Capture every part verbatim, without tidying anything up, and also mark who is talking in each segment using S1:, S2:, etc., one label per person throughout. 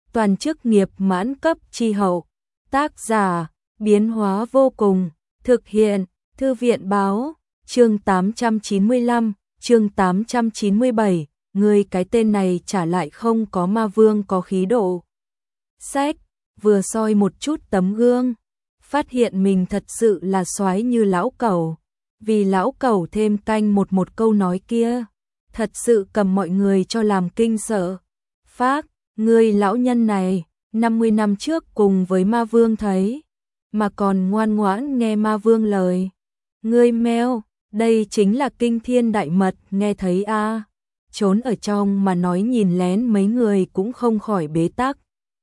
S1: toàn chức nghiệp mãn cấp chi hậu. Tác giả, biến hóa vô cùng, thực hiện, Thư viện báo, chương tám trăm chín mươi lăm, chương tám trăm chín mươi bảy, người cái tên này trả lại không có ma vương có khí độ. Sách, vừa soi một chút tấm gương, phát hiện mình thật sự là soái như lão cẩu, vì lão cẩu thêm canh một một câu nói kia, thật sự cầm mọi người cho làm kinh sợ. Phác, người lão nhân này, năm mươi năm trước cùng với ma vương thấy, mà còn ngoan ngoãn nghe ma vương lời. Ngươi meo, đây chính là kinh thiên đại mật, nghe thấy a à. Trốn ở trong mà nói nhìn lén mấy người cũng không khỏi bế tắc.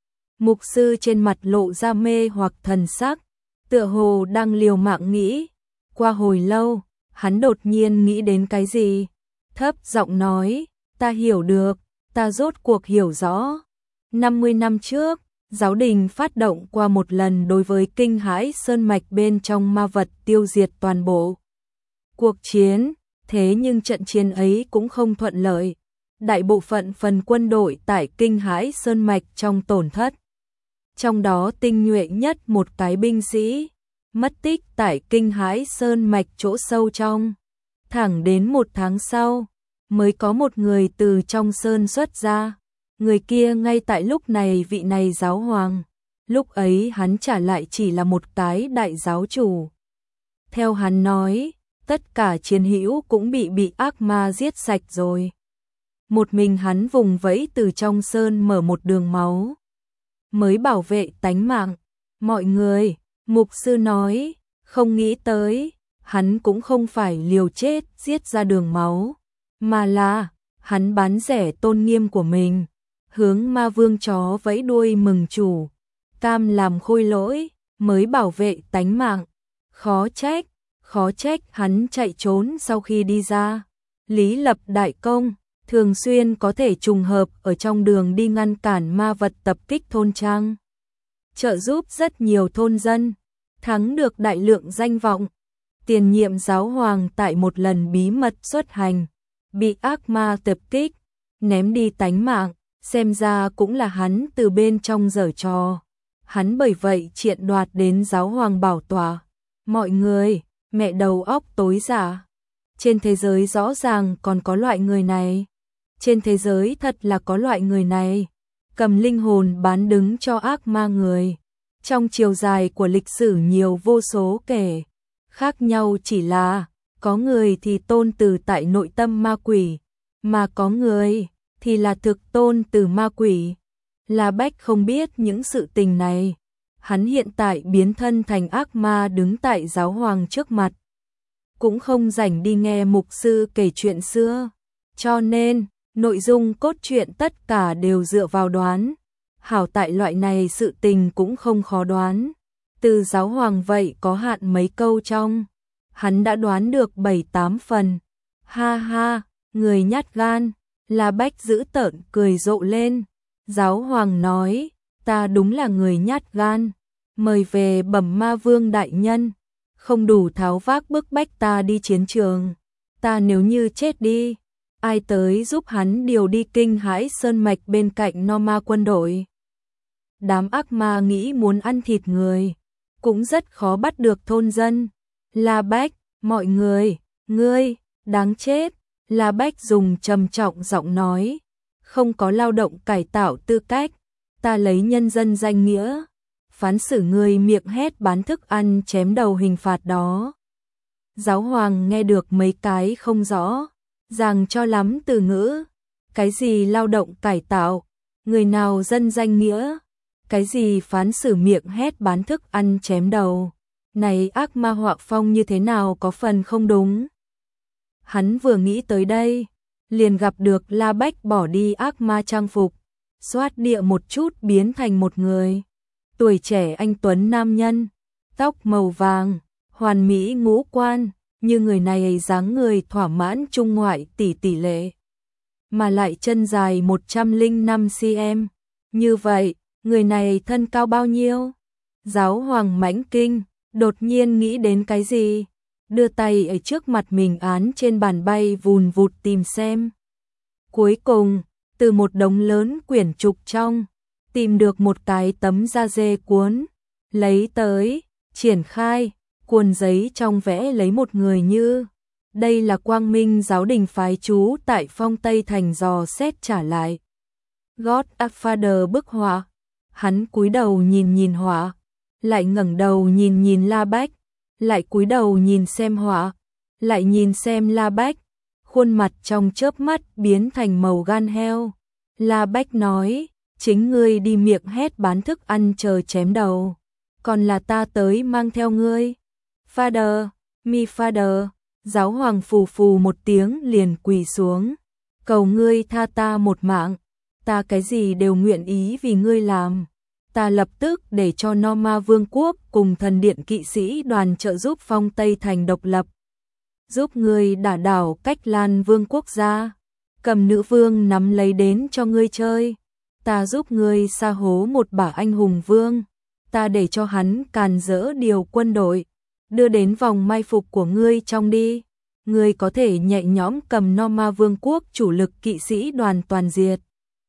S1: Mục sư trên mặt lộ ra mê hoặc thần sắc, tựa hồ đang liều mạng nghĩ. Qua hồi lâu, hắn đột nhiên nghĩ đến cái gì? Thấp giọng nói, ta hiểu được, ta rốt cuộc hiểu rõ. năm mươi năm trước, giáo đình phát động qua một lần đối với kinh hãi sơn mạch bên trong ma vật tiêu diệt toàn bộ cuộc chiến, thế nhưng trận chiến ấy cũng không thuận lợi. Đại bộ phận phần quân đội tại kinh hãi sơn mạch trong tổn thất. Trong đó tinh nhuệ nhất một cái binh sĩ, mất tích tại kinh hãi sơn mạch chỗ sâu trong. Thẳng đến một tháng sau, mới có một người từ trong sơn xuất ra. Người kia ngay tại lúc này vị này giáo hoàng. Lúc ấy hắn trả lại chỉ là một cái đại giáo chủ. Theo hắn nói, tất cả chiến hữu cũng bị bị ác ma giết sạch rồi. Một mình hắn vùng vẫy từ trong sơn mở một đường máu, mới bảo vệ tánh mạng. Mọi người, mục sư nói, không nghĩ tới, hắn cũng không phải liều chết giết ra đường máu, mà là, hắn bán rẻ tôn nghiêm của mình, hướng ma vương chó vẫy đuôi mừng chủ, cam làm khôi lỗi, mới bảo vệ tánh mạng. Khó trách, khó trách hắn chạy trốn sau khi đi ra. Lý lập đại công, thường xuyên có thể trùng hợp ở trong đường đi ngăn cản ma vật tập kích thôn trang, trợ giúp rất nhiều thôn dân, thắng được đại lượng danh vọng. Tiền nhiệm giáo hoàng tại một lần bí mật xuất hành, bị ác ma tập kích, ném đi tánh mạng, xem ra cũng là hắn từ bên trong giở trò. Hắn bởi vậy triện đoạt đến giáo hoàng bảo tọa. Mọi người, mẹ đầu óc tối giả. Trên thế giới rõ ràng còn có loại người này. Trên thế giới thật là có loại người này, cầm linh hồn bán đứng cho ác ma người. Trong chiều dài của lịch sử nhiều vô số kể, khác nhau chỉ là, có người thì tôn từ tại nội tâm ma quỷ, mà có người thì là thực tôn từ ma quỷ. La Bách không biết những sự tình này. Hắn hiện tại biến thân thành ác ma đứng tại giáo hoàng trước mặt, cũng không rảnh đi nghe mục sư kể chuyện xưa, cho nên nội dung cốt truyện tất cả đều dựa vào đoán. Hảo tại loại này sự tình cũng không khó đoán. Từ giáo hoàng vậy có hạn mấy câu trong, hắn đã đoán được bảy tám phần. Ha ha, người nhát gan. La Bách giữ tợn cười rộ lên. Giáo hoàng nói, ta đúng là người nhát gan. Mời về bẩm ma vương đại nhân. Không đủ tháo vác bức bách ta đi chiến trường. Ta nếu như chết đi, ai tới giúp hắn điều đi kinh hãi sơn mạch bên cạnh no ma quân đội. Đám ác ma nghĩ muốn ăn thịt người, cũng rất khó bắt được thôn dân. La Bách, mọi người, ngươi, đáng chết. La Bách dùng trầm trọng giọng nói, không có lao động cải tạo tư cách, ta lấy nhân dân danh nghĩa, phán xử ngươi miệng hét bán thức ăn chém đầu hình phạt đó. Giáo hoàng nghe được mấy cái không rõ, ràng cho lắm từ ngữ. Cái gì lao động cải tạo, người nào dân danh nghĩa, cái gì phán xử miệng hét bán thức ăn chém đầu. Này ác ma họa phong như thế nào có phần không đúng. Hắn vừa nghĩ tới đây, liền gặp được La Bách bỏ đi ác ma trang phục, xoát địa một chút biến thành một người. Tuổi trẻ anh tuấn nam nhân, tóc màu vàng, hoàn mỹ ngũ quan, như người này dáng người thỏa mãn trung ngoại tỷ tỷ lệ. Mà lại chân dài một trăm lẻ năm xăng-ti-mét. Như vậy, người này thân cao bao nhiêu? Giáo hoàng mãnh kinh, đột nhiên nghĩ đến cái gì? Đưa tay ở trước mặt mình án trên bàn bay vùn vụt tìm xem. Cuối cùng, từ một đống lớn quyển trục trong, tìm được một cái tấm da dê cuốn, lấy tới, triển khai, cuốn giấy trong vẽ lấy một người như. Đây là Quang Minh giáo đình phái chú tại Phong Tây Thành dò xét trả lại. God Father bức họa, hắn cúi đầu nhìn nhìn họa, lại ngẩng đầu nhìn nhìn La Bách, lại cúi đầu nhìn xem họa, lại nhìn xem La Bách, khuôn mặt trong chớp mắt biến thành màu gan heo. La Bách nói, chính ngươi đi miệng hét bán thức ăn chờ chém đầu, còn là ta tới mang theo ngươi. Father, mi father, giáo hoàng phù phù một tiếng liền quỳ xuống, cầu ngươi tha ta một mạng, ta cái gì đều nguyện ý vì ngươi làm. Ta lập tức để cho Norma Vương quốc cùng thần điện kỵ sĩ đoàn trợ giúp Phong Tây Thành độc lập, giúp ngươi đả đảo Cách Lan Vương quốc gia, cầm nữ vương nắm lấy đến cho ngươi chơi. Ta giúp ngươi sa hố một bả anh hùng vương, ta để cho hắn càn rỡ điều quân đội, đưa đến vòng mai phục của ngươi trong đi. Ngươi có thể nhẹ nhõm cầm Norma Vương quốc chủ lực kỵ sĩ đoàn toàn diệt,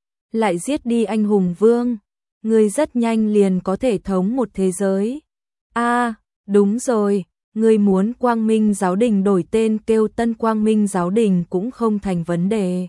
S1: lại giết đi anh hùng vương. Ngươi rất nhanh liền có thể thống một thế giới. A, à, đúng rồi, ngươi muốn Quang Minh giáo đình đổi tên kêu Tân Quang Minh giáo đình cũng không thành vấn đề.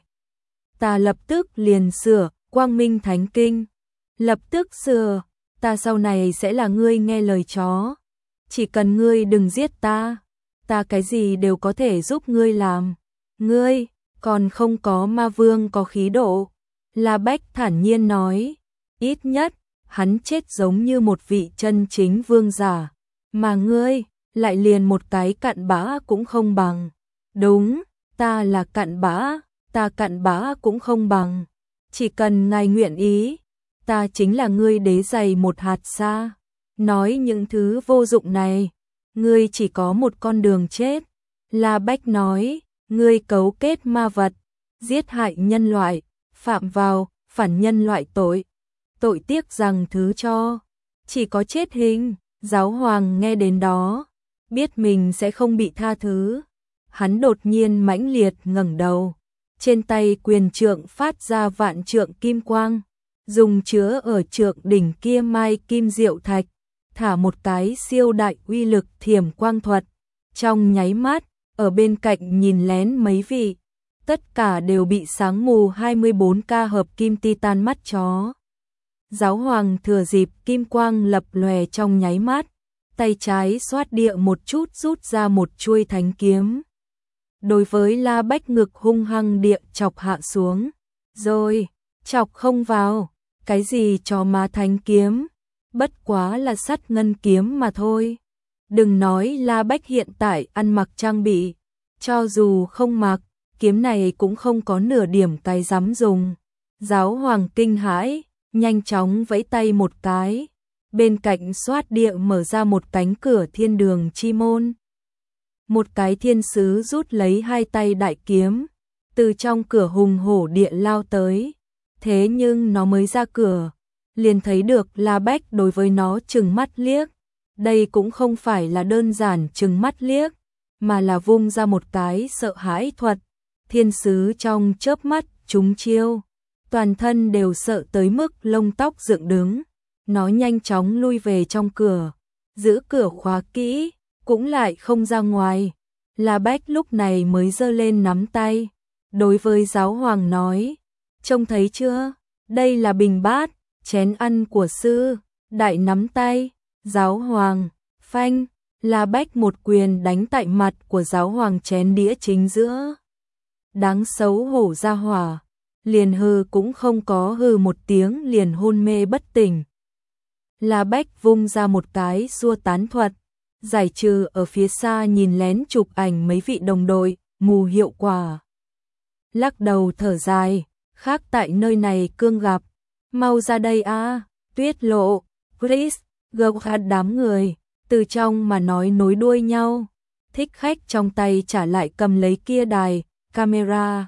S1: Ta lập tức liền sửa, Quang Minh Thánh Kinh. Lập tức sửa, ta sau này sẽ là ngươi nghe lời chó. Chỉ cần ngươi đừng giết ta, ta cái gì đều có thể giúp ngươi làm. Ngươi, còn không có ma vương có khí độ. La Bách thản nhiên nói. Ít nhất, hắn chết giống như một vị chân chính vương giả, mà ngươi, lại liền một cái cặn bã cũng không bằng. Đúng, ta là cặn bã, ta cặn bã cũng không bằng. Chỉ cần ngài nguyện ý, ta chính là ngươi đế giày một hạt sa. Nói những thứ vô dụng này, ngươi chỉ có một con đường chết. La Bách nói, ngươi cấu kết ma vật, giết hại nhân loại, phạm vào phản nhân loại tội. Tội tiếc rằng thứ cho, chỉ có chết hình. Giáo hoàng nghe đến đó, biết mình sẽ không bị tha thứ. Hắn đột nhiên mãnh liệt ngẩng đầu, trên tay quyền trượng phát ra vạn trượng kim quang, dùng chứa ở trượng đỉnh kia mai kim diệu thạch, thả một cái siêu đại uy lực thiểm quang thuật. Trong nháy mắt, ở bên cạnh nhìn lén mấy vị, tất cả đều bị sáng mù hai mươi bốn ca hợp kim titan mắt chó. Giáo hoàng thừa dịp kim quang lập lòe trong nháy mắt, tay trái xoát địa một chút rút ra một chuôi thánh kiếm. Đối với La Bách ngực hung hăng địa chọc hạ xuống, rồi, chọc không vào, cái gì cho má thánh kiếm, bất quá là sắt ngân kiếm mà thôi. Đừng nói La Bách hiện tại ăn mặc trang bị, cho dù không mặc, kiếm này cũng không có nửa điểm cái dám dùng. Giáo hoàng kinh hãi, nhanh chóng vẫy tay một cái, bên cạnh xoát địa mở ra một cánh cửa thiên đường chi môn. Một cái thiên sứ rút lấy hai tay đại kiếm, từ trong cửa hùng hổ địa lao tới. Thế nhưng nó mới ra cửa, liền thấy được La Bách đối với nó trừng mắt liếc. Đây cũng không phải là đơn giản trừng mắt liếc, mà là vung ra một cái sợ hãi thuật. Thiên sứ trong chớp mắt trúng chiêu, toàn thân đều sợ tới mức lông tóc dựng đứng. Nó nhanh chóng lui về trong cửa, giữ cửa khóa kỹ, cũng lại không ra ngoài. La Bách lúc này mới giơ lên nắm tay, đối với giáo hoàng nói, trông thấy chưa, đây là bình bát, chén ăn của sư, đại nắm tay. Giáo hoàng, phanh, La Bách một quyền đánh tại mặt của giáo hoàng chén đĩa chính giữa. Đáng xấu hổ ra hỏa, liền hừ cũng không có hừ một tiếng liền hôn mê bất tỉnh. La Bách vung ra một cái xua tán thuật, giải trừ ở phía xa nhìn lén chụp ảnh mấy vị đồng đội, mù hiệu quả. Lắc đầu thở dài, khác tại nơi này cương gặp, mau ra đây a, Tuyết Lộ, Chris, gâu khát đám người, từ trong mà nói nối đuôi nhau. Thích khách trong tay trả lại cầm lấy kia đài, camera.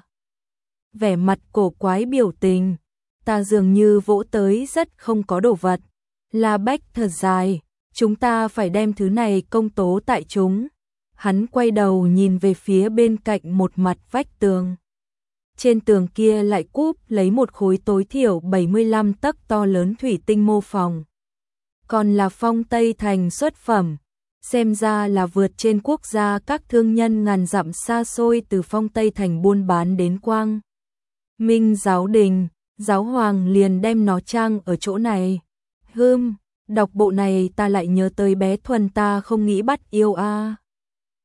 S1: Vẻ mặt cổ quái biểu tình, ta dường như vỗ tới rất không có đồ vật. La Bách thở dài, chúng ta phải đem thứ này công tố tại chúng. Hắn quay đầu nhìn về phía bên cạnh một mặt vách tường. trên tường kia lại cúp lấy một khối tối thiểu bảy mươi lăm tấc to lớn thủy tinh mô phỏng. Còn là phong Tây Thành xuất phẩm, xem ra là vượt trên quốc gia các thương nhân ngàn dặm xa xôi từ phong Tây Thành buôn bán đến Quang Minh giáo đình, giáo hoàng liền đem nó trang ở chỗ này. Hưm, đọc bộ này ta lại nhớ tới bé Thuần ta không nghĩ bắt yêu a. À.